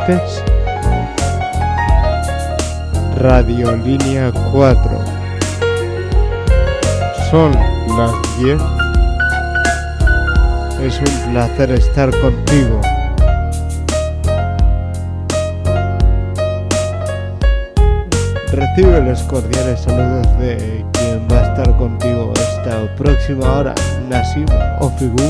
martes, Radio Línea 4. Son las 10. Es un placer estar contigo. Recibe los cordiales saludos de quien va a estar contigo esta próxima hora, Nasim Ofigu.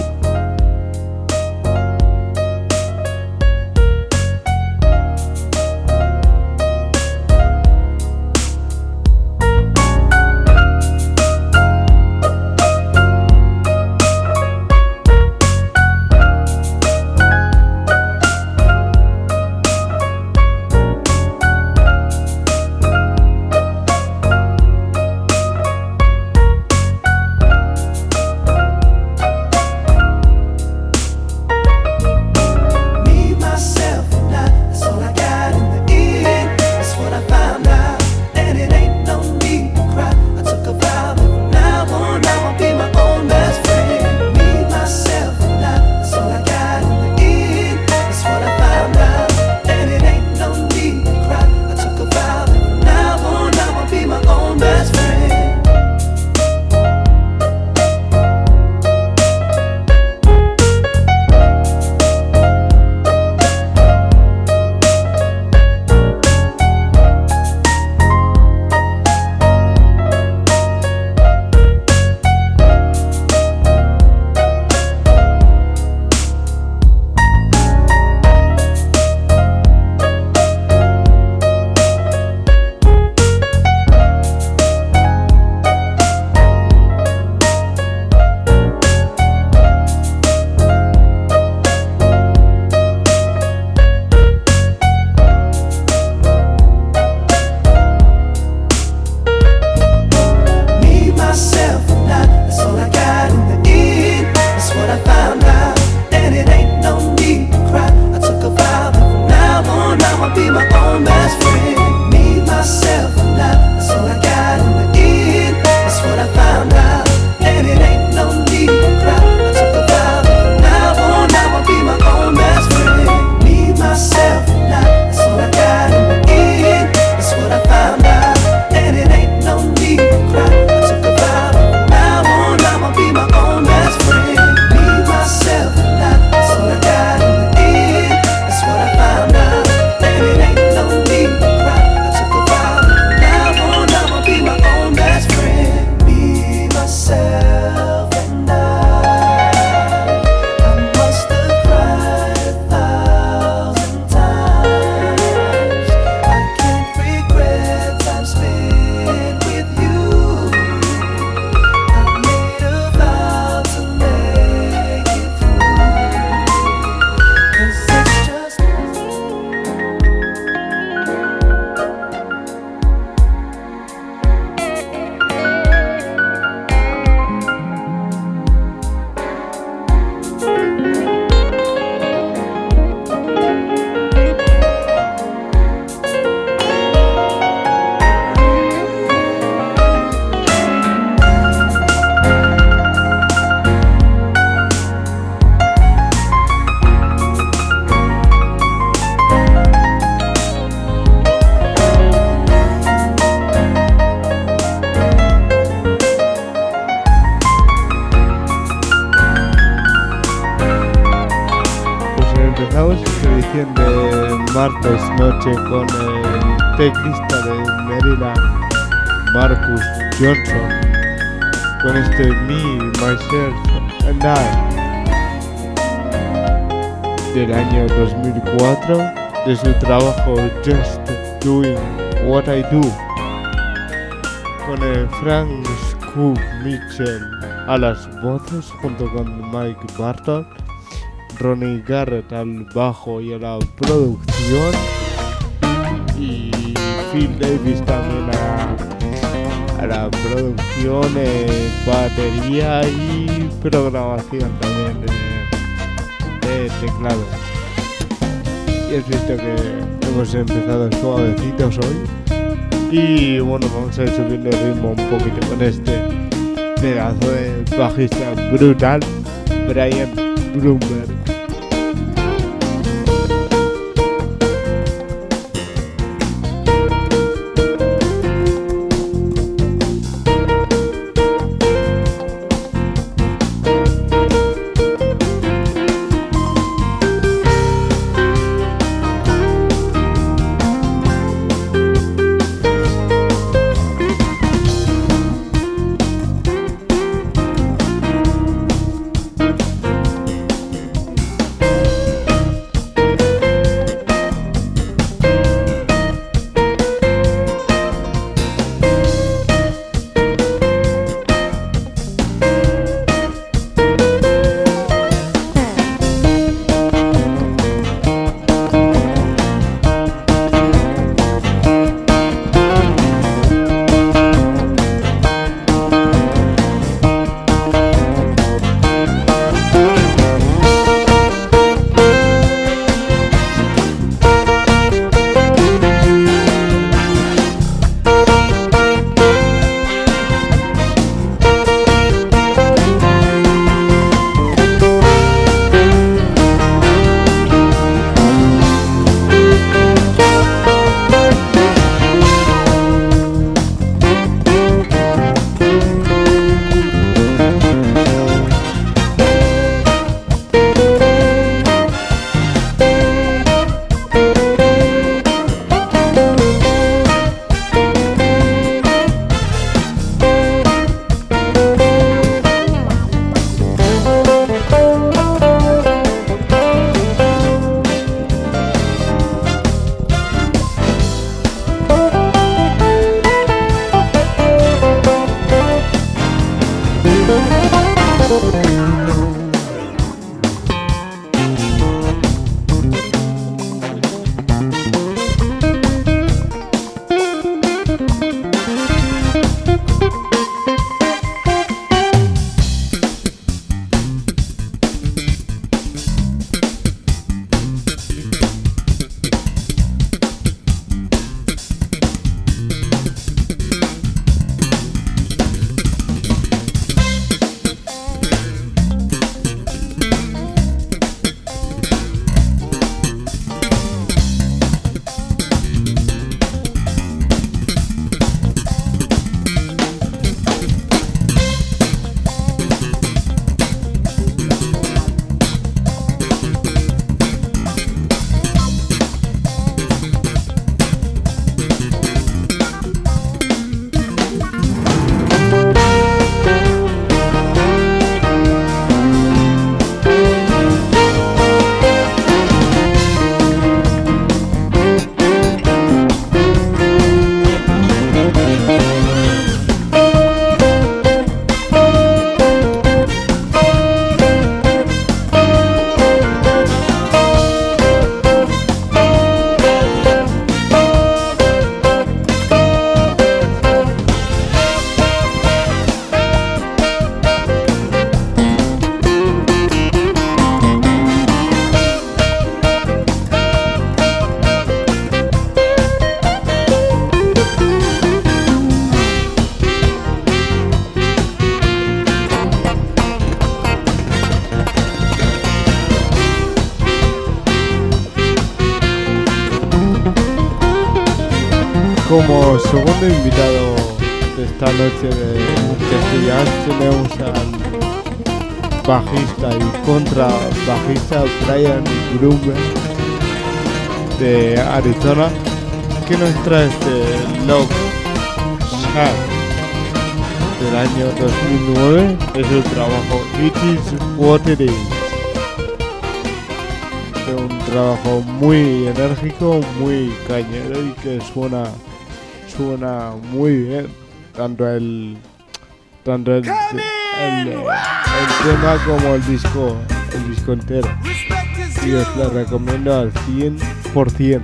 Martes noche con el teclista de Maryland, Marcus Johnson, con este Me, Myself and I del año 2004, de su trabajo Just Doing What I Do, con el Frank Scoop Mitchell a las voces junto con Mike Barton, Ronnie Garrett al bajo y a la producción, y Phil Davis también a la producción, batería y programación también de teclado. Y es visto que hemos empezado suavecitos hoy y bueno, vamos a ir subiendo el ritmo un poquito con este pedazo de bajista brutal, Brian Bloomberg. Como segundo invitado de esta noche de Castellán tenemos al bajista y contrabajista Brian Gruber de Arizona, que nos trae este Love Shack del año 2009. Es el trabajo It Is What It Is. Es un trabajo muy enérgico, muy cañero y que suena muy bien. Tanto el tema como el disco entero. Y os lo recomiendo al 100%.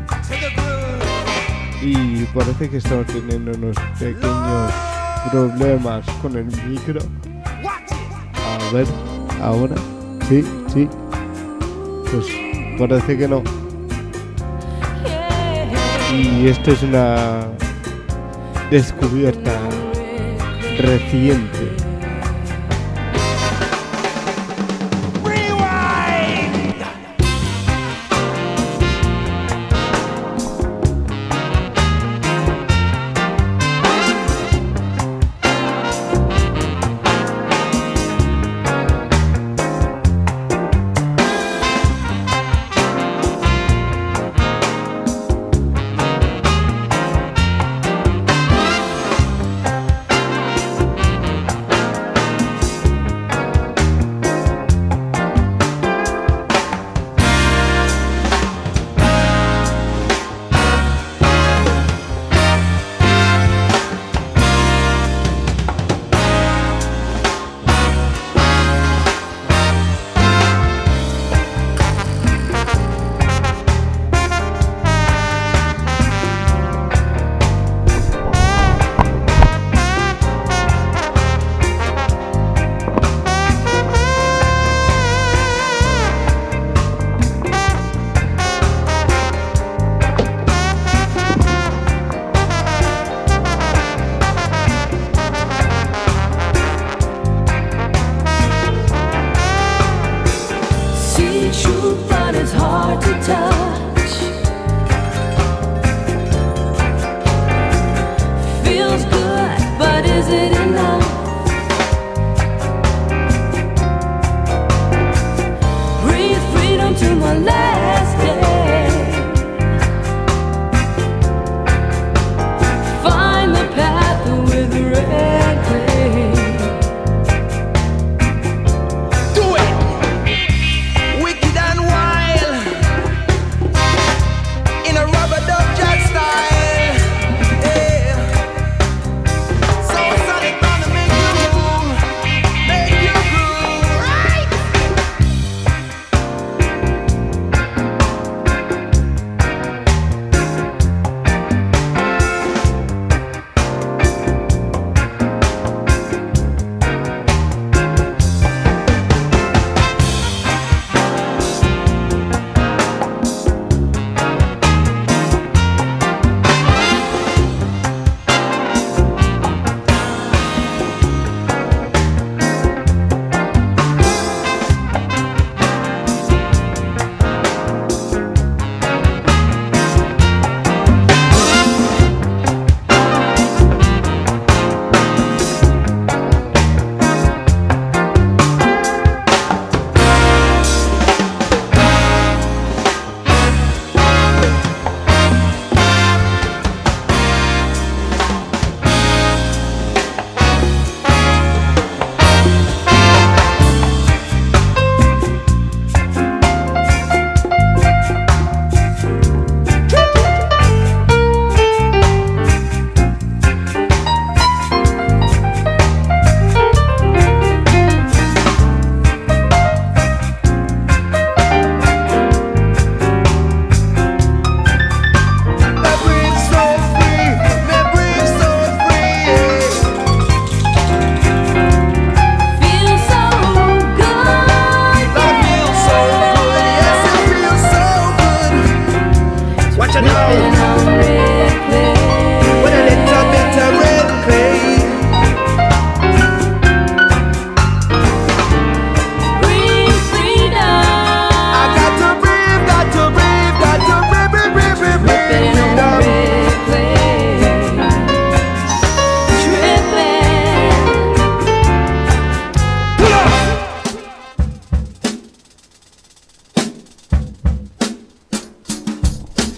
Y parece que estamos teniendo unos pequeños problemas con el micro. A ver, ahora, sí, pues parece que no. Y esto es una descubierta reciente.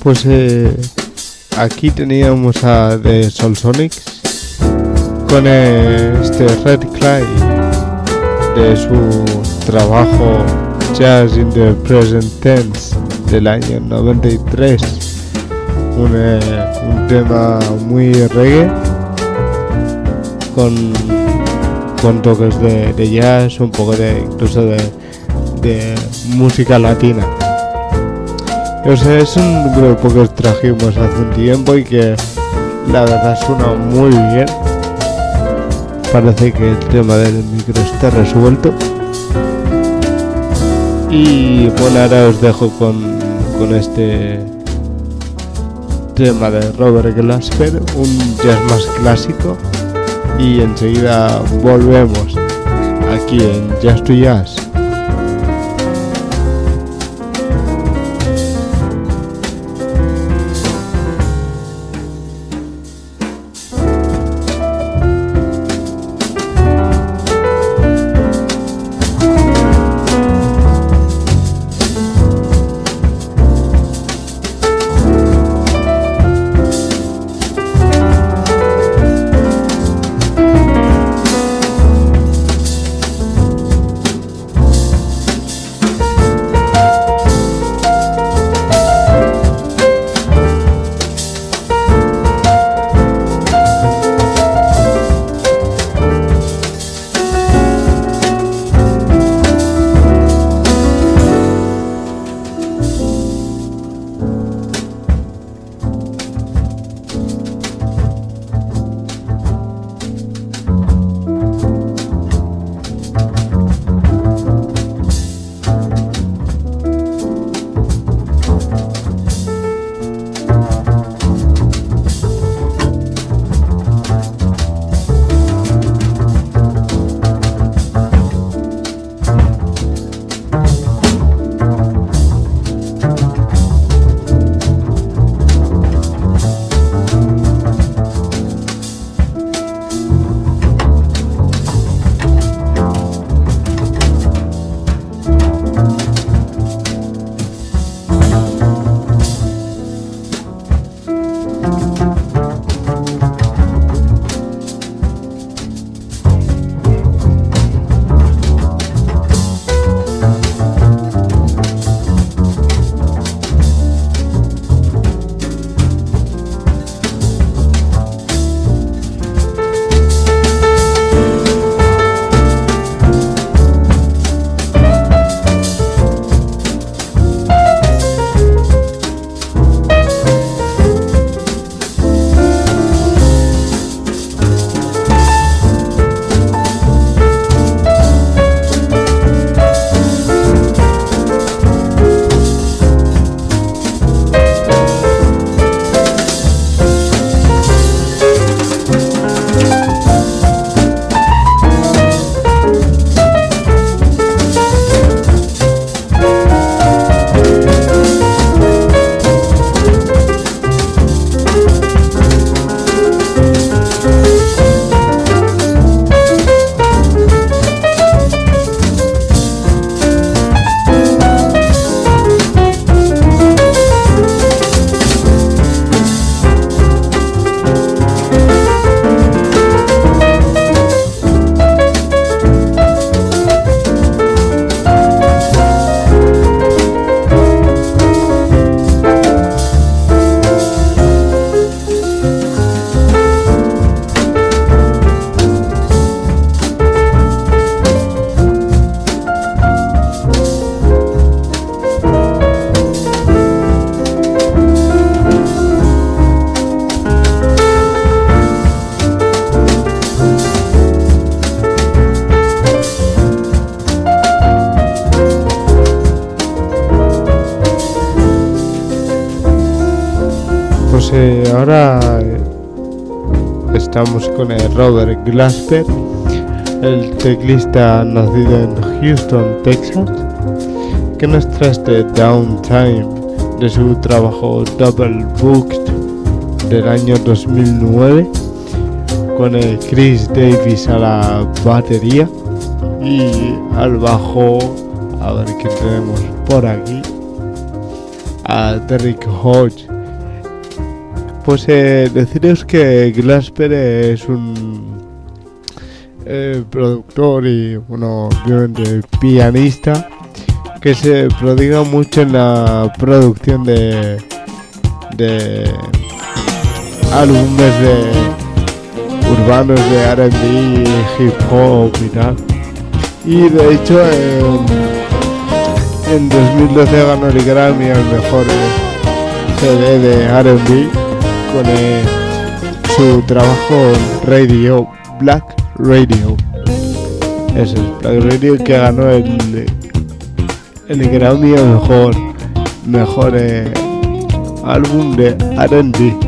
Pues aquí teníamos a The Solsonics con este Red Clay de su trabajo Jazz in the Present Tense del año 93, un tema muy reggae con toques de jazz, un poco incluso de música latina. O sea, es un grupo que trajimos hace un tiempo y que la verdad suena muy bien. Parece que el tema del micro está resuelto. Y bueno, ahora os dejo con este tema de Robert Glasper, un jazz más clásico, y enseguida volvemos aquí en Jazz to Jazz. Ahora estamos con el Robert Glasper, el teclista nacido en Houston, Texas, que nos trae este Downtime de su trabajo Double Booked del año 2009, con el Chris Davis a la batería y al bajo, a ver qué tenemos por aquí, a Derrick Hodge Pues deciros que Glasper es un productor y, bueno, obviamente pianista que se prodiga mucho en la producción de álbumes urbanos de R&B, hip hop y tal. Y de hecho en 2012 ganó el Grammy al mejor CD de R&B con su trabajo Radio, Black Radio. Eso es, Black Radio, que ganó el Grammy al mejor álbum de R&B.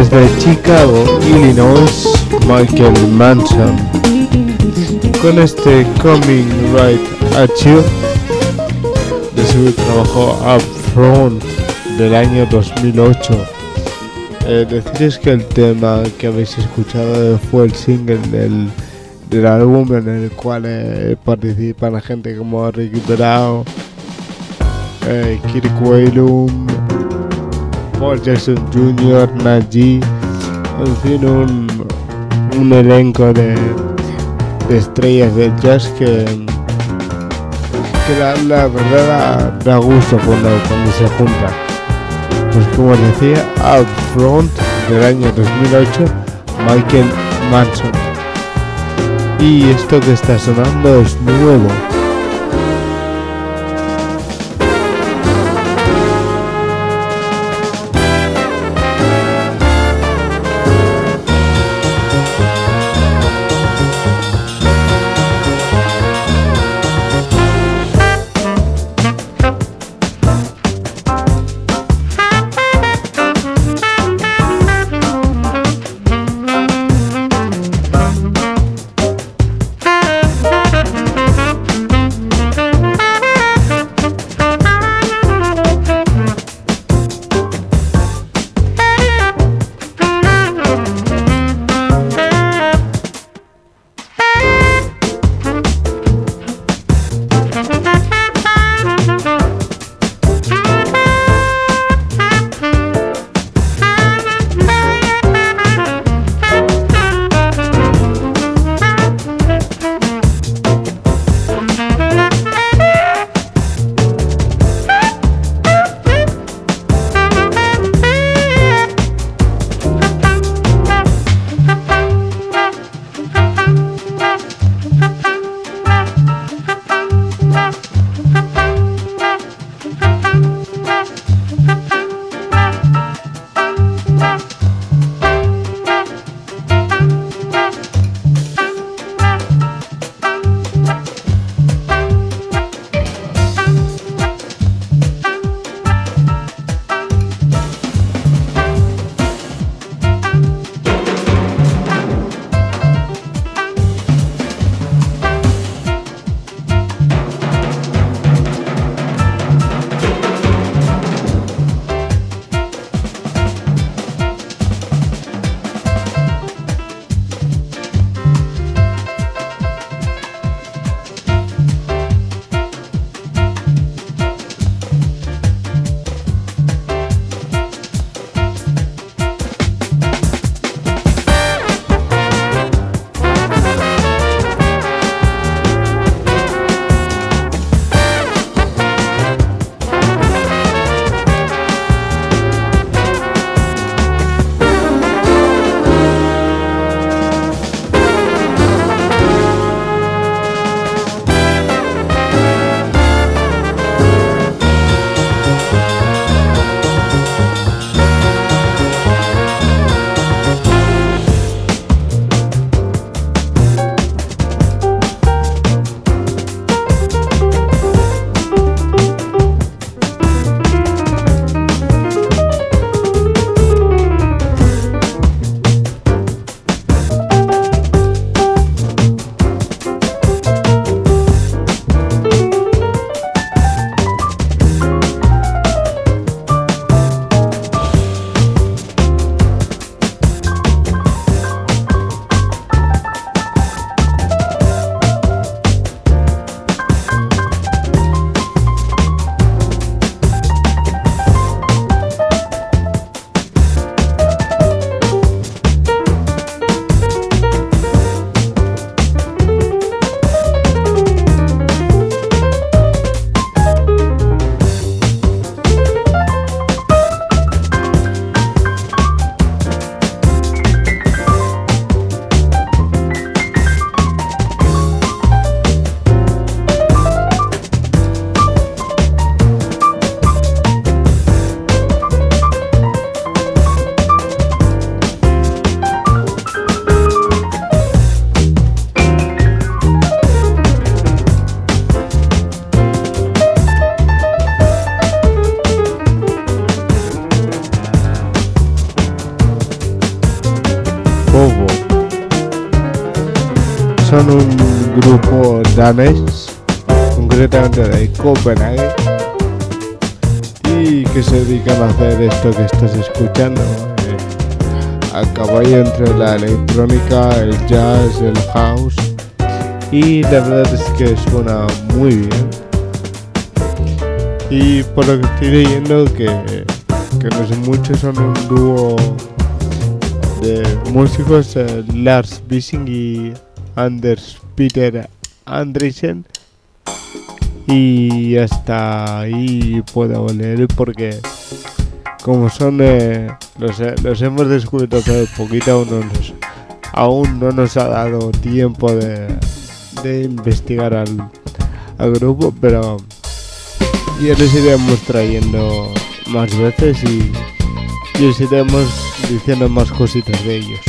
desde Chicago, Illinois, Michael Manson, con este Coming Right at You de su trabajo Upfront del año 2008. Deciros que el tema que habéis escuchado fue el single del álbum, en el cual participan gente como Ricky Bravo, Kirk Whalum, Paul Jackson Jr., Najee, en fin, un elenco de estrellas del jazz que la verdad da gusto cuando se juntan. Pues como os decía, Upfront del año 2008, Michael Manson. Y esto que está sonando es nuevo. son un grupo danés, concretamente de Copenhague, y que se dedican a hacer esto que estás escuchando, a caballo entre la electrónica, el jazz, el house, y la verdad es que suena muy bien. Y por lo que estoy leyendo, que no sé mucho, son un dúo de músicos, Lars Wissing y Anders Peter Andresen, y hasta ahí puedo leer porque como son los hemos descubierto hace poquito, aún no nos ha dado tiempo de investigar al grupo, pero ya les iremos trayendo más veces y os iremos diciendo más cositas de ellos.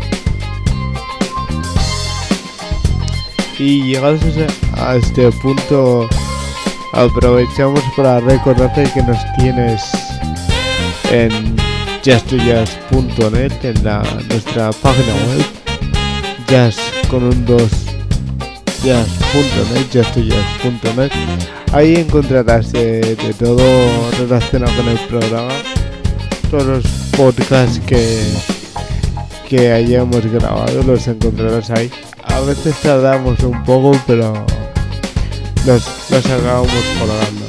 Y llegados a este punto, aprovechamos para recordarte que nos tienes en jazz2jazz.net, en nuestra página web, jazz con un 2 jazz.net, jazz2jazz.net. Ahí encontrarás de todo relacionado con el programa, todos los podcasts que hayamos grabado los encontrarás ahí. A veces tardamos un poco, pero los acabamos colgando.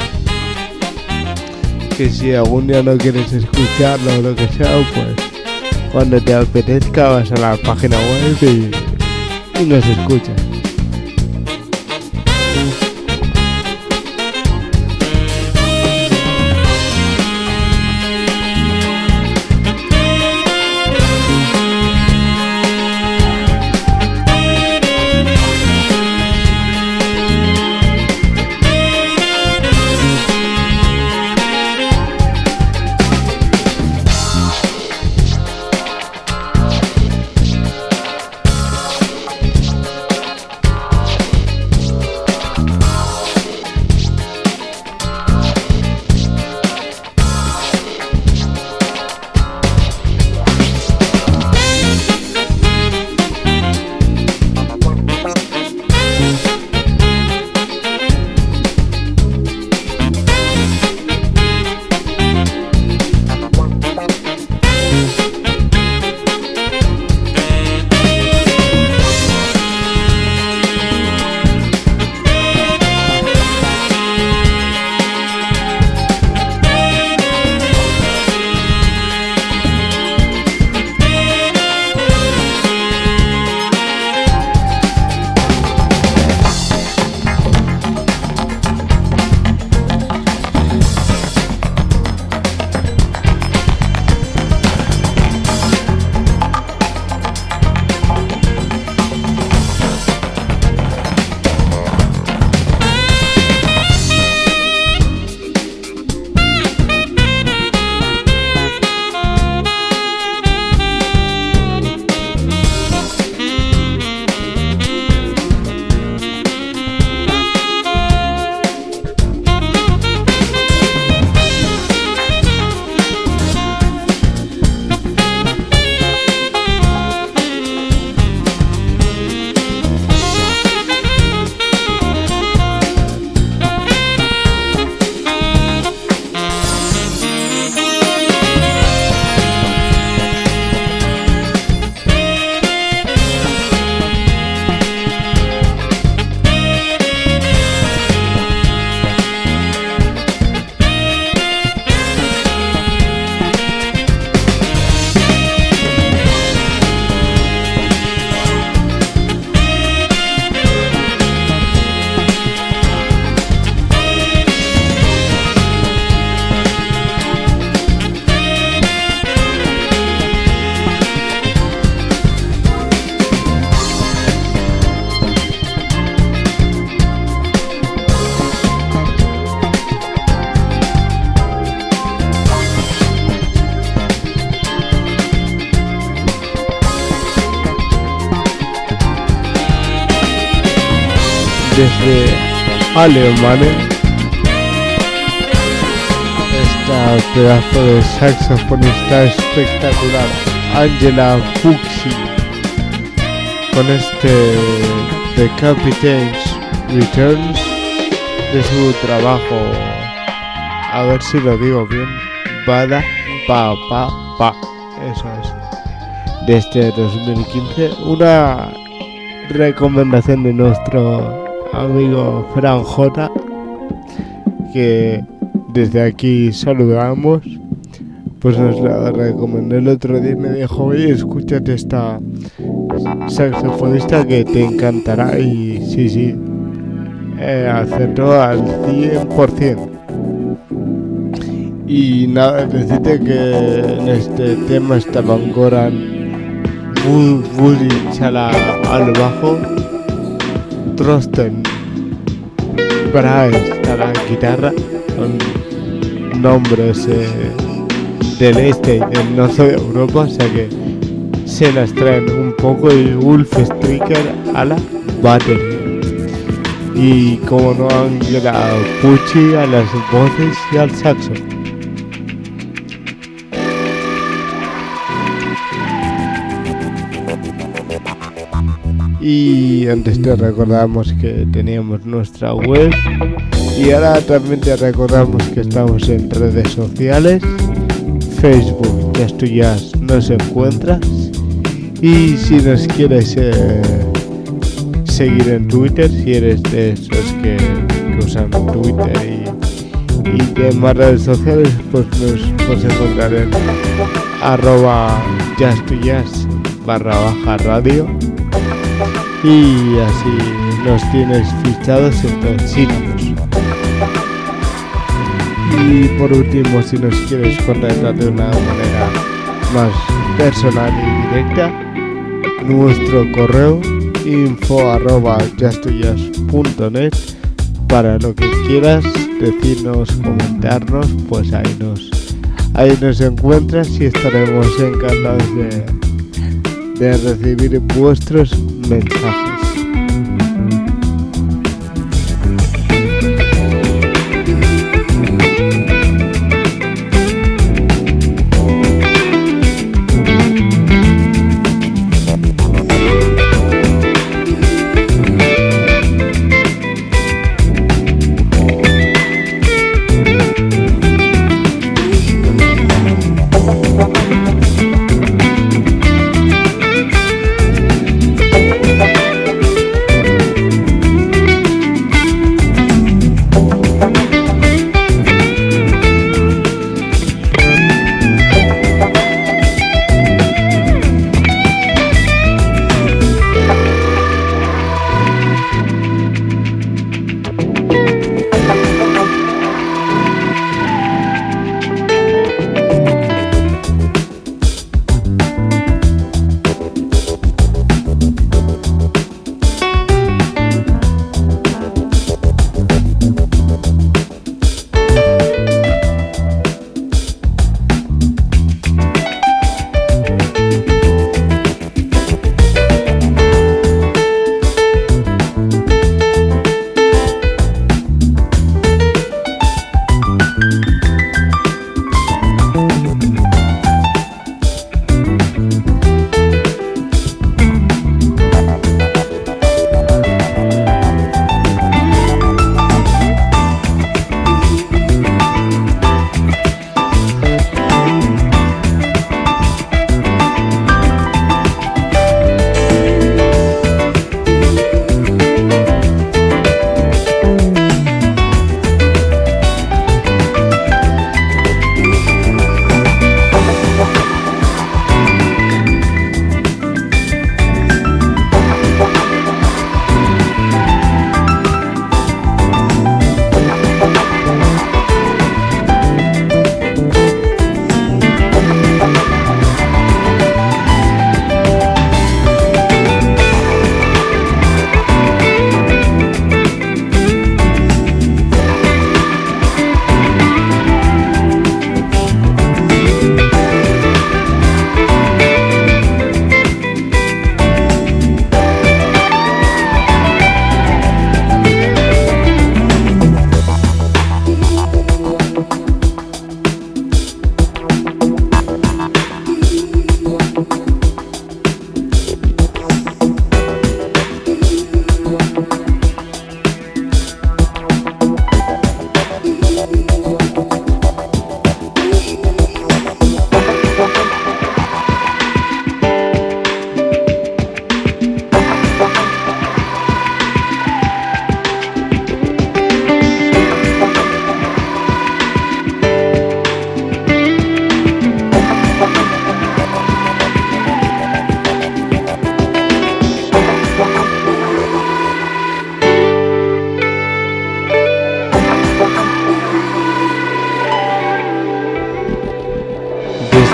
Que si algún día no quieres escucharlo o lo que sea, pues cuando te apetezca vas a la página web y nos escuchas. Desde Alemania, esta pedazo de saxofonista espectacular, Angela Fuchsi, con este The Captain's Returns, de su trabajo, a ver si lo digo bien, Bada Pa Pa Pa, eso es, de este 2015, una recomendación de nuestro amigo Fran J, que desde aquí saludamos. Pues nos la recomendé el otro día y me dijo, oye, escúchate esta saxofonista que te encantará, y sí, acertó al 100%. Y nada, decirte que en este tema estaban Goran Vujic al bajo, Trosten Bryce a la guitarra, con nombres del este y del norte de Europa, o sea que se las traen un poco, y Ulf Stricker a la batería. Y como no, Angela Pucci a las voces y al saxo. Y antes te recordamos que teníamos nuestra web, y ahora también te recordamos que estamos en redes sociales. Facebook, Jazz to Jazz, nos encuentras, y si nos quieres seguir en Twitter, si eres de esos que usan Twitter y demás redes sociales, pues nos puedes encontrar en @jazz2jazz_radio, y así nos tienes fichados en todos sitios. Y por último, si nos quieres contactar de una manera más personal y directa, nuestro correo info@jazz2jazz.net, para lo que quieras decirnos, comentarnos, pues ahí nos encuentras, y estaremos encantados de recibir vuestros mensajes.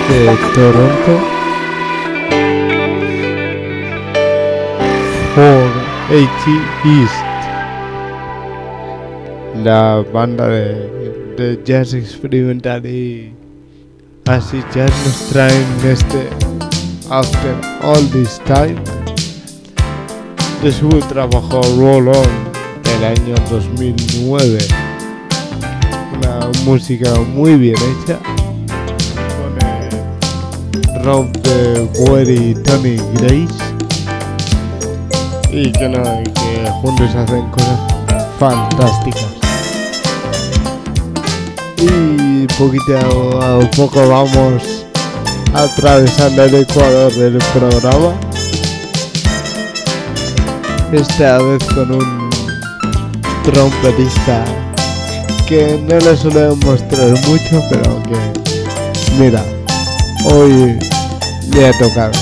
de Toronto, 480 East, la banda de jazz experimental y así jazz nos traen este After All This Time de su trabajo Roll On del año 2009. Una música muy bien hecha con el Rob de Boer y Tony Grace, y que juntos hacen cosas fantásticas. Y poquito a poco vamos atravesando el ecuador del programa, esta vez con un trompetista que no le suele mostrar mucho, pero que mira, hoy le ha tocado.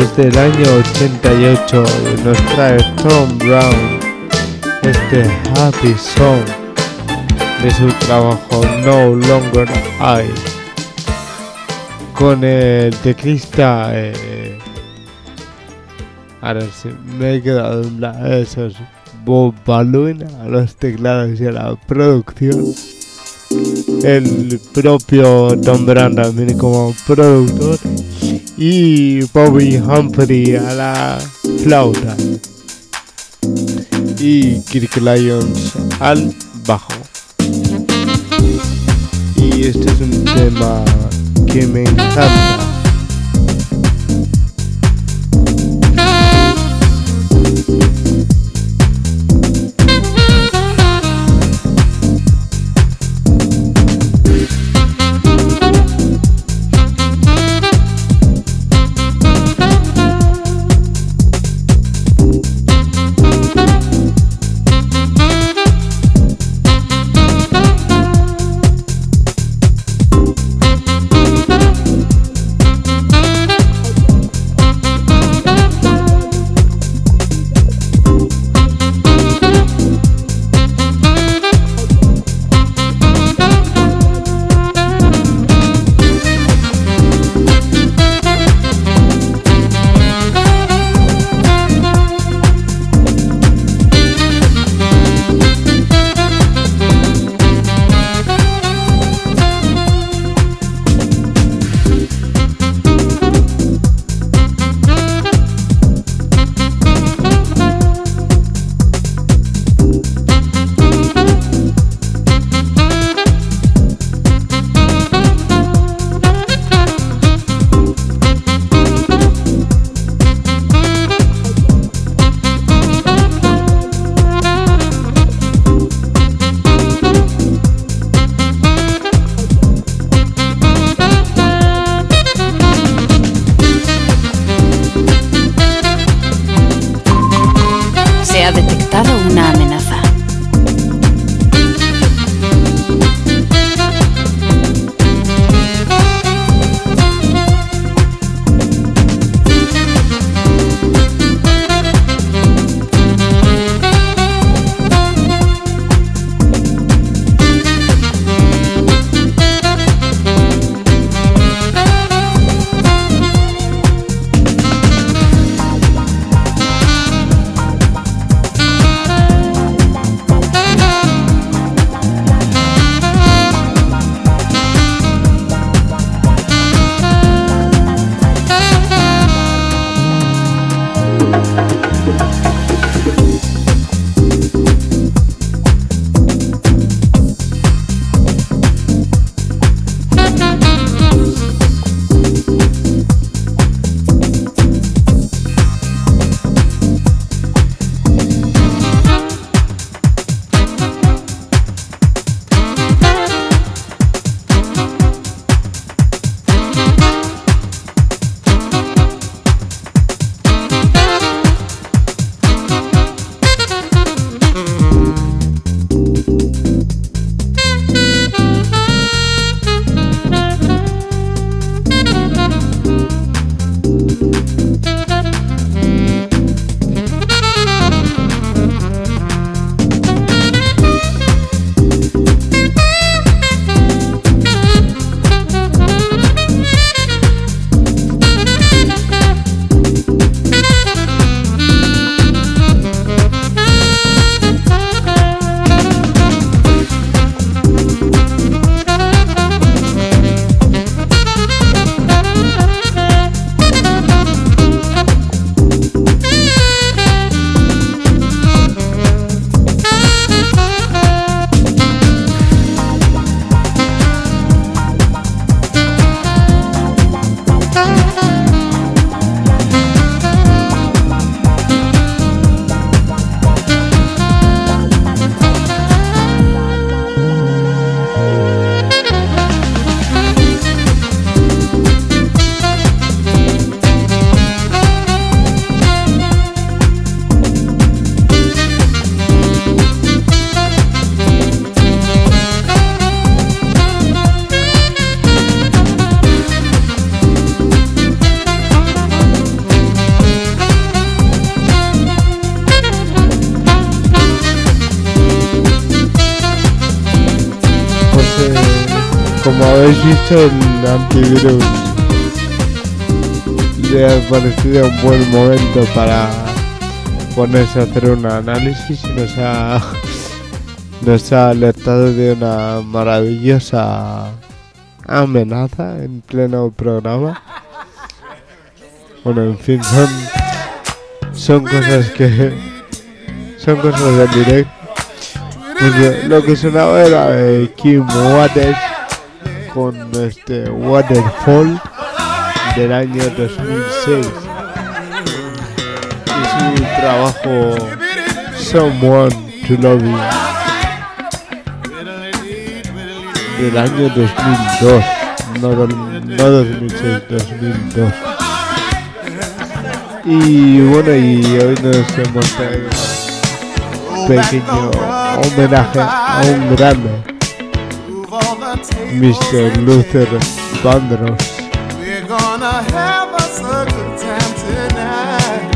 desde el año 88 nos trae Tom Brown este Happy Song de su trabajo No Longer I, con el teclista ahora sí me he quedado en esos Bob Balloon a los teclados y a la producción, el propio Tom Brown también como productor y Bobby Humphrey a la flauta y Kirk Lyons al bajo. Y este es un tema que me encanta. como habéis visto, el antivirus le ha parecido un buen momento para ponerse a hacer un análisis y nos ha alertado de una maravillosa amenaza en pleno programa. Bueno, en fin, son cosas del directo. Pues lo que sonaba era Kim Waters con este Waterfall del año 2006 y su trabajo Someone to Love You del año 2002, no 2006, 2002. Y bueno, y hoy nos hemos traído un pequeño homenaje a un grande, Mr. Luther Vandross. We're gonna have us a good time tonight.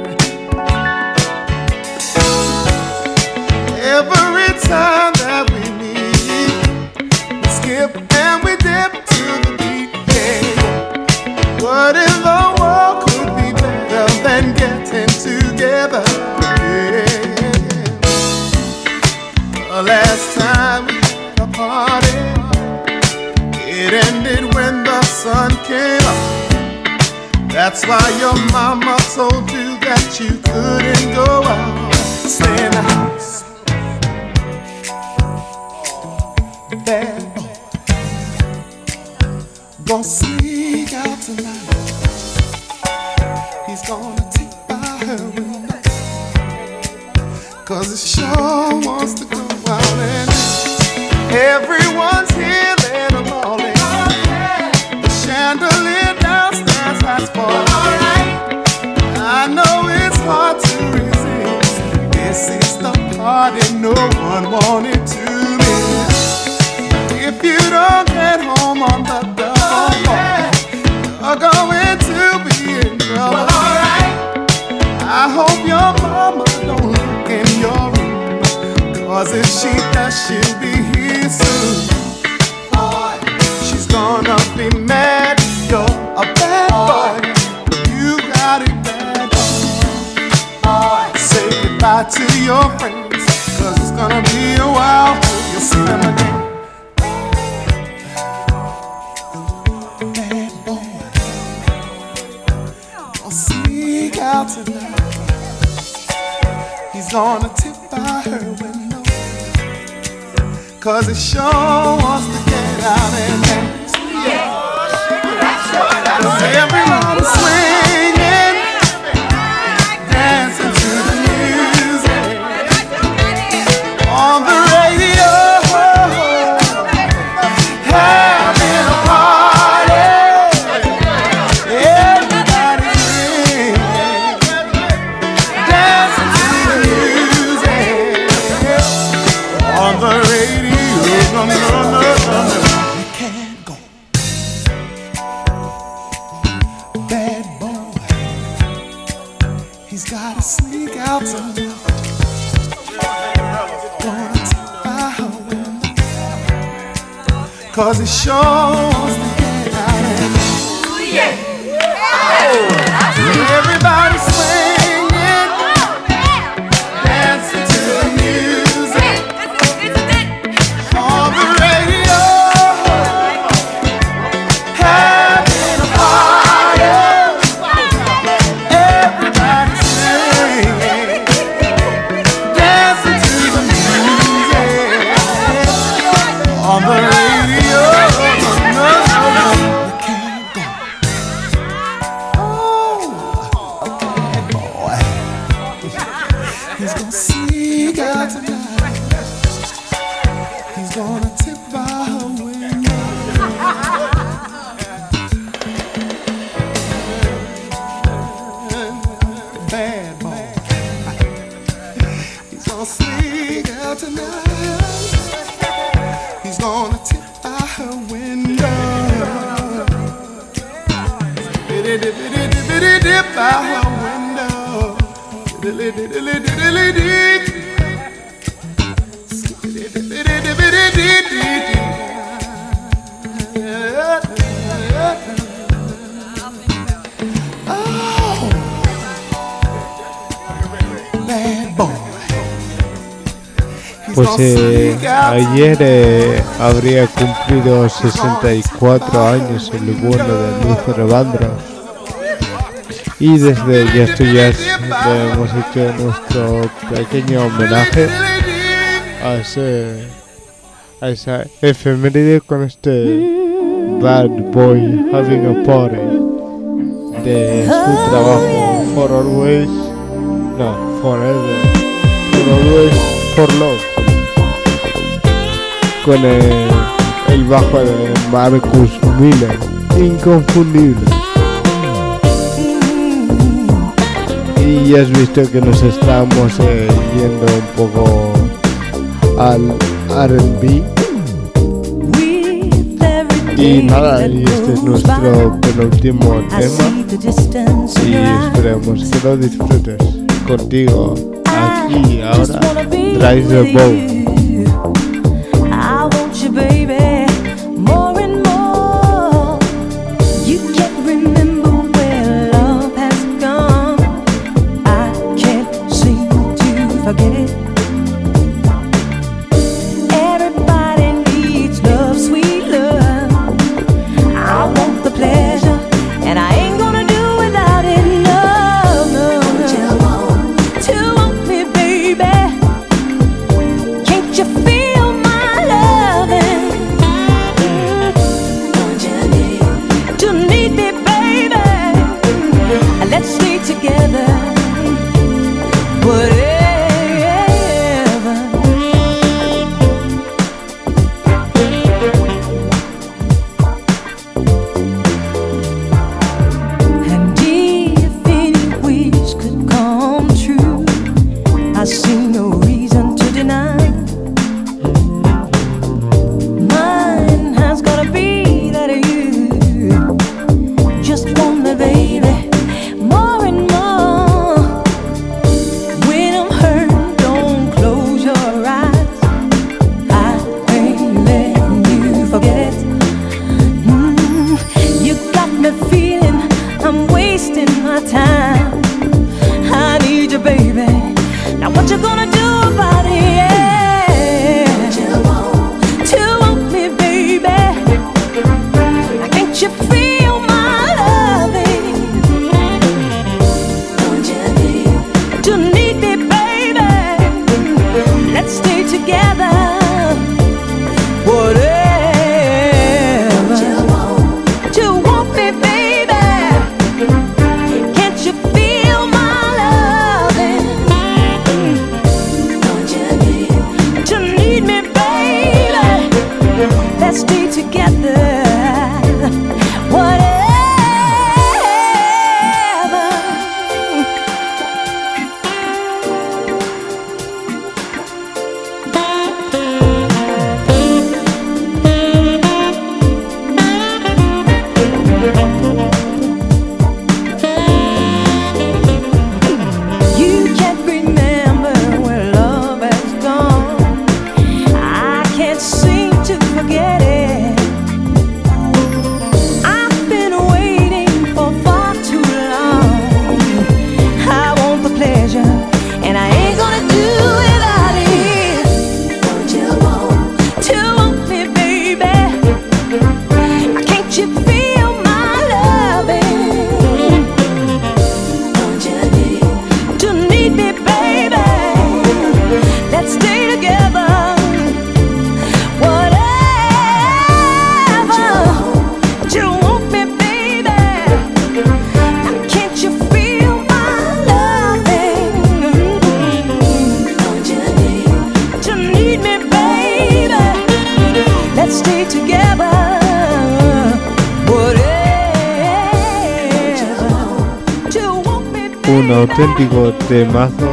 Every time that we meet, we skip and we dip to the beat. Yeah. What in the world could be better than getting together? Yeah. The last time we had a party, it ended when the sun came up. That's why your mama told you that you couldn't go out. Stay in the house. Bad boy, gonna sneak out tonight. He's gonna take by her window, 'cause he sure wants to go out and everyone's here, let them all in. The chandelier downstairs has fallen. I know it's hard to resist. This is the party no one wanted to miss. If you don't get home on the double, you're going to be in trouble. I hope your mama don't look in your room, 'cause if she does, she'll be here soon. She's gonna be mad. You're a bad boy. You got it bad, boy. Say goodbye to your friends, 'cause it's gonna be a while till you see them again. Bad boy, gonna sneak out tonight. He's gonna tip by her window, 'cause he sure wants to get out and dance. Yeah. 'Cause everybody's swinging, dancing to the music on the radio, having a party. Everybody's swinging, dancing to the music on the radio. No, no, no, no, no. You can't go. Bad boy, he's gotta sneak out tonight. Gonna take by her window, 'cause he sure wants to get out and everybody's swinging, dancing to the music on the radio, having a party. Everybody's swinging, dancing to the music on the radio. No, no, no, you can't go. Oh, a bad boy, he's gonna sneak out tonight. He's gonna tip by her window, bad boy, he's gonna sneak out tonight. He's gonna tip by her window, dip by her window, Pues ayer habría cumplido 64 años el bueno de Luther Vandross. Y desde Just to Jazz le hemos hecho nuestro pequeño homenaje a esa efeméride con este Bad Boy Having a Party de su trabajo Forever, For Always, For Love, con el bajo de Marcus Miller, inconfundible. Y ya has visto que nos estamos yendo un poco al R&B. Y nada, y este es nuestro penúltimo tema. Y esperemos que lo disfrutes contigo aquí y ahora. Drive the Boat. Un auténtico temazo,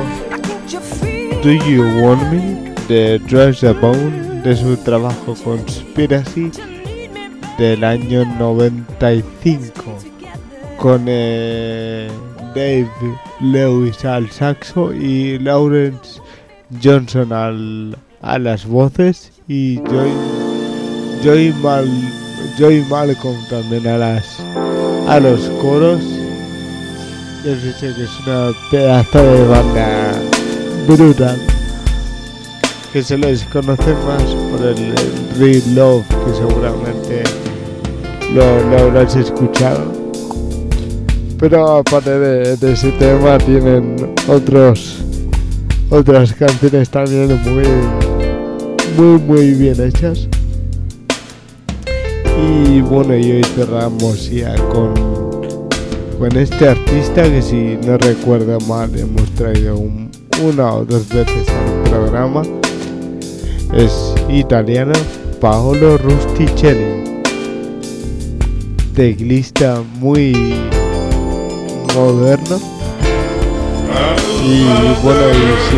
Do You Want Me, de Drive the Bone, de su trabajo Conspiracy del año 95, con Dave Lewis al saxo y Lawrence Johnson a las voces y Joey Malcolm también a los coros. Yo sé que es una pedazo de banda brutal. que se les conoce más por el Real Love, que seguramente lo habrás escuchado. Pero aparte de ese tema tienen otras canciones también muy bien hechas. Y bueno, y hoy cerramos ya con este artista que, si no recuerdo mal, hemos traído una o dos veces al programa. Es italiano, Paolo Rusticelli, teclista muy moderno. Y bueno, y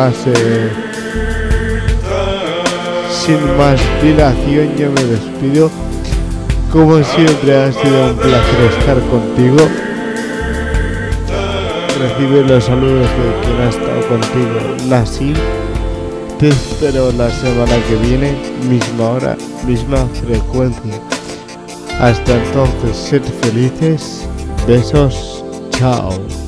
sin más dilación, yo me despido. Como siempre, ha sido un placer estar contigo. Recibe los saludos de quien ha estado contigo, Nassim. Te espero la semana que viene, misma hora, misma frecuencia. Hasta entonces, sed felices. Besos. Chao.